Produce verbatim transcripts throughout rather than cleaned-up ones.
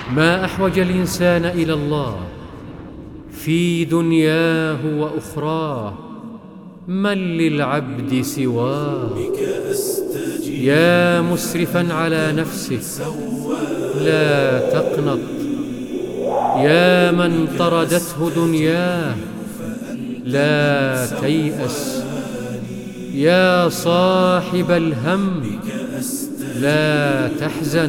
ما أحوج الإنسان إلى الله في دنياه وأخراه، من للعبد سواه؟ يا مسرفا على نفسك لا تقنط، يا من طردته دنياه لا تيأس، يا صاحب الهم لا تحزن،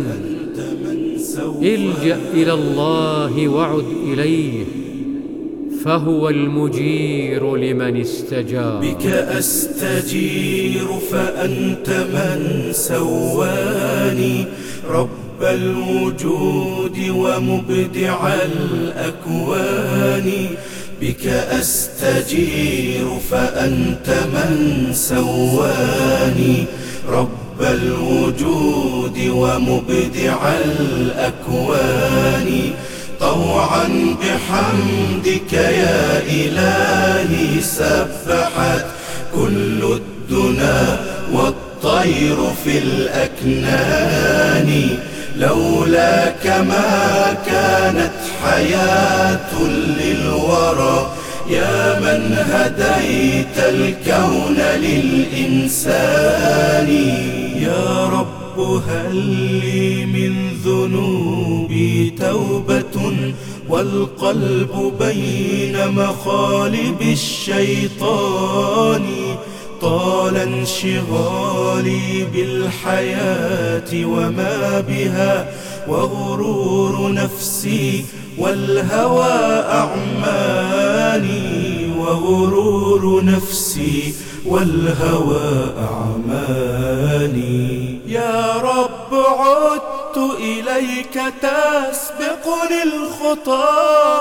الجأ إلى الله وعد إليه فهو المجير لمن استجار. بك أستجير فأنت من سواني، رب الوجود ومبدع الأكوان. بك أستجير فأنت من سواني، رب الوجود ومبدع الأكوان. طوعا بحمدك يا إلهي سبحت كل الدنا والطير في الأكنان. لولاك ما كانت حياة للورى، يا من هديت الكون للإنسان. يا رب هل لي من ذنوبي توبة، والقلب بين مخالب الشيطان. طال انشغالي بالحياة وما بها، وغرور نفسي والهوى أعماني. وغرور نفسي والهوى أعماني. يا رب عدت إليك تسبقني الخطى،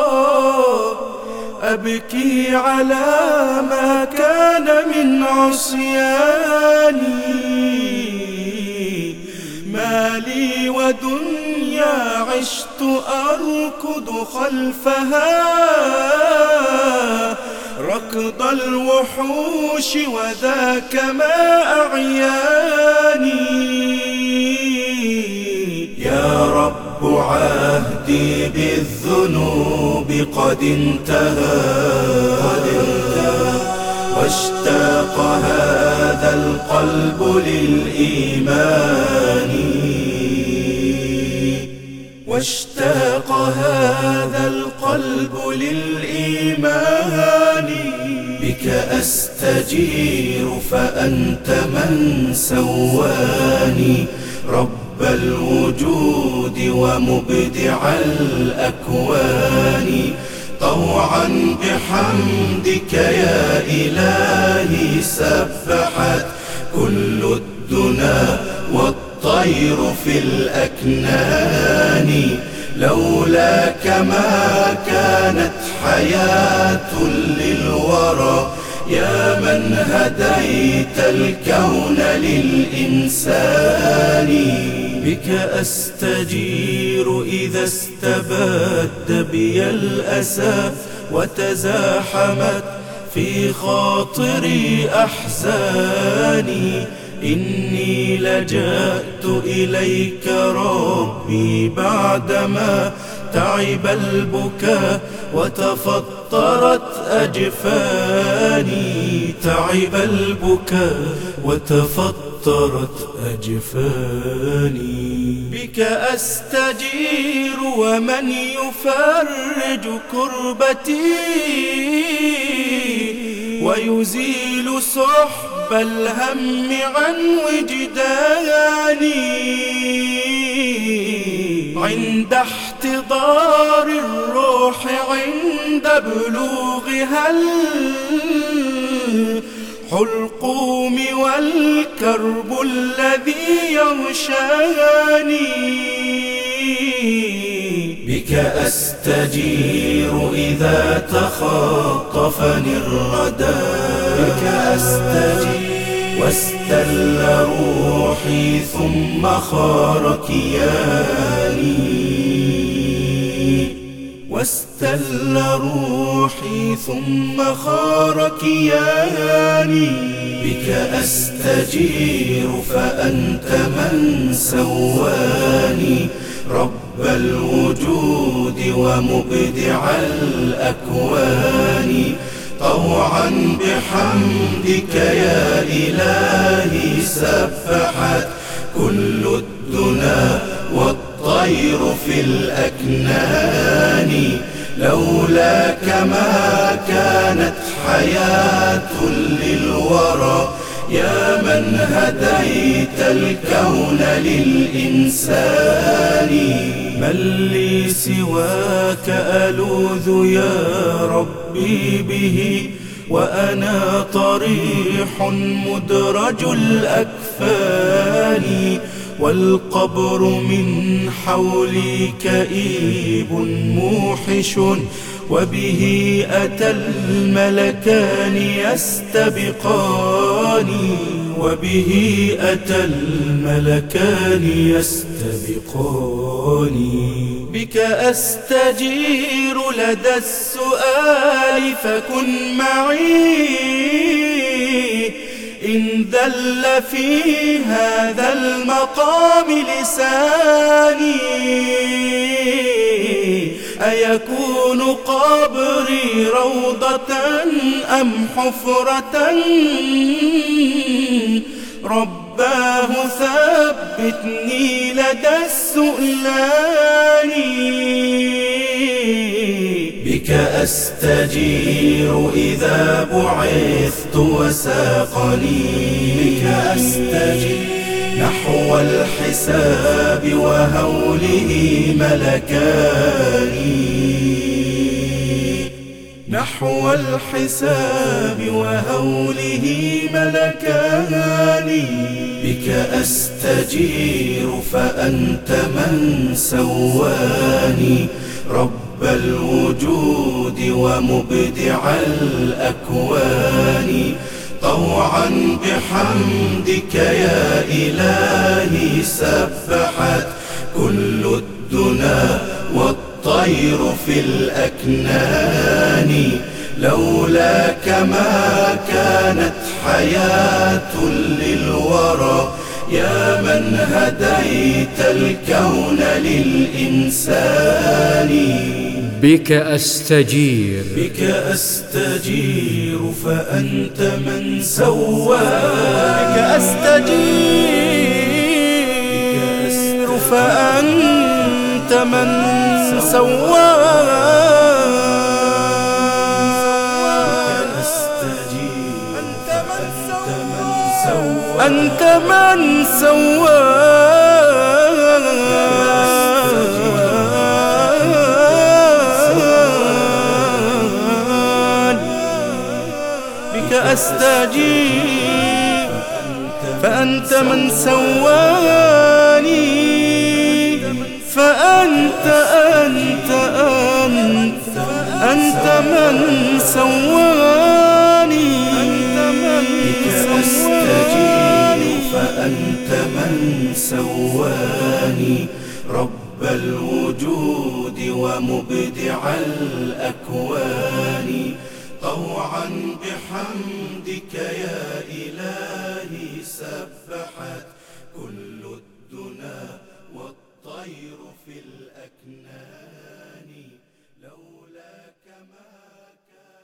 أبكي على ما كان من عصياني. ما لي ودنيا عشت أركض خلفها، ركض الوحوش وذاك ما أعياني. يا رب عهدي بالذنوب قد انتهى، واشتاق هذا القلب للإيمان. واشتاق هذا القلب للإيمان. بك أستجير فأنت من سواني، رب الوجود ومبدع الأكوان. طوعا بحمدك يا إلهي سبحت كل الدنا والطير في الأكنان. لولاك ما كانت حياة للورى، يا من هديت الكون للإنسان. بك أستجير إذا استبد بي الأسى، وتزاحمت في خاطري أحزاني. إني لجأت إليك ربي بعدما تعب البكاء وتفطرت أجفاني. تعب البكاء وتفطرت أجفاني. بك أستجير ومن يفرج كربتي، ويزيل سحب الهم عن وجداني. عند احتضار الروح عند بلوغها الحلقوم والكرب الذي يغشاني. بك أستجير إذا تخاطفني الردى، بك أستجير واستل روحي ثم خار كياني. واستل روحي ثم خار كياني. بك أستجير فأنت من سواني، رب رب الوجود ومبدع الأكوان. طوعا بحمدك يا إلهي سبحت كل الدنا والطير في الأكنان. لولاك ما كانت حياة للورى يا من هديت الكون للإنسان. من لي سواك ألوذ يا ربي به وأنا طريح مدرج الأكفان. والقبر من حولي كئيب موحش وبه أتى الملكان يستبقان. وبه أتى الملكان يستبقان. بك أستجير لدى السؤال فكن معي إن ذل في هذا المقام لساني. أيكون قبري روضة أم حفرة رباه ثبتني لدى السؤلان. بك أستجير إذا بعثت وساقني. بك أستجير نحو الحساب وهوله ملكان. نحو الحساب وهوله ملكان. بك أستجير فأنت من سواني رب الوجود ومبدع الأكوان. طوعا بحمدك يا إلهي سبحت كل الدنا والطير في الأكنان. لولاك ما كانت حياة للورى يا من هديت الكون للإنسان. بك أستجير بك أستجير فأنت من سواك. بك أستجير فأنت من سواك. أنت من سوان. بك أستجيب فأنت من سواني. فأنت أنت أنت أنت من سواني. بك أستجيب فأنت من سواني رب الوجود ومبدع الأكوان. طوعا بحمدك يا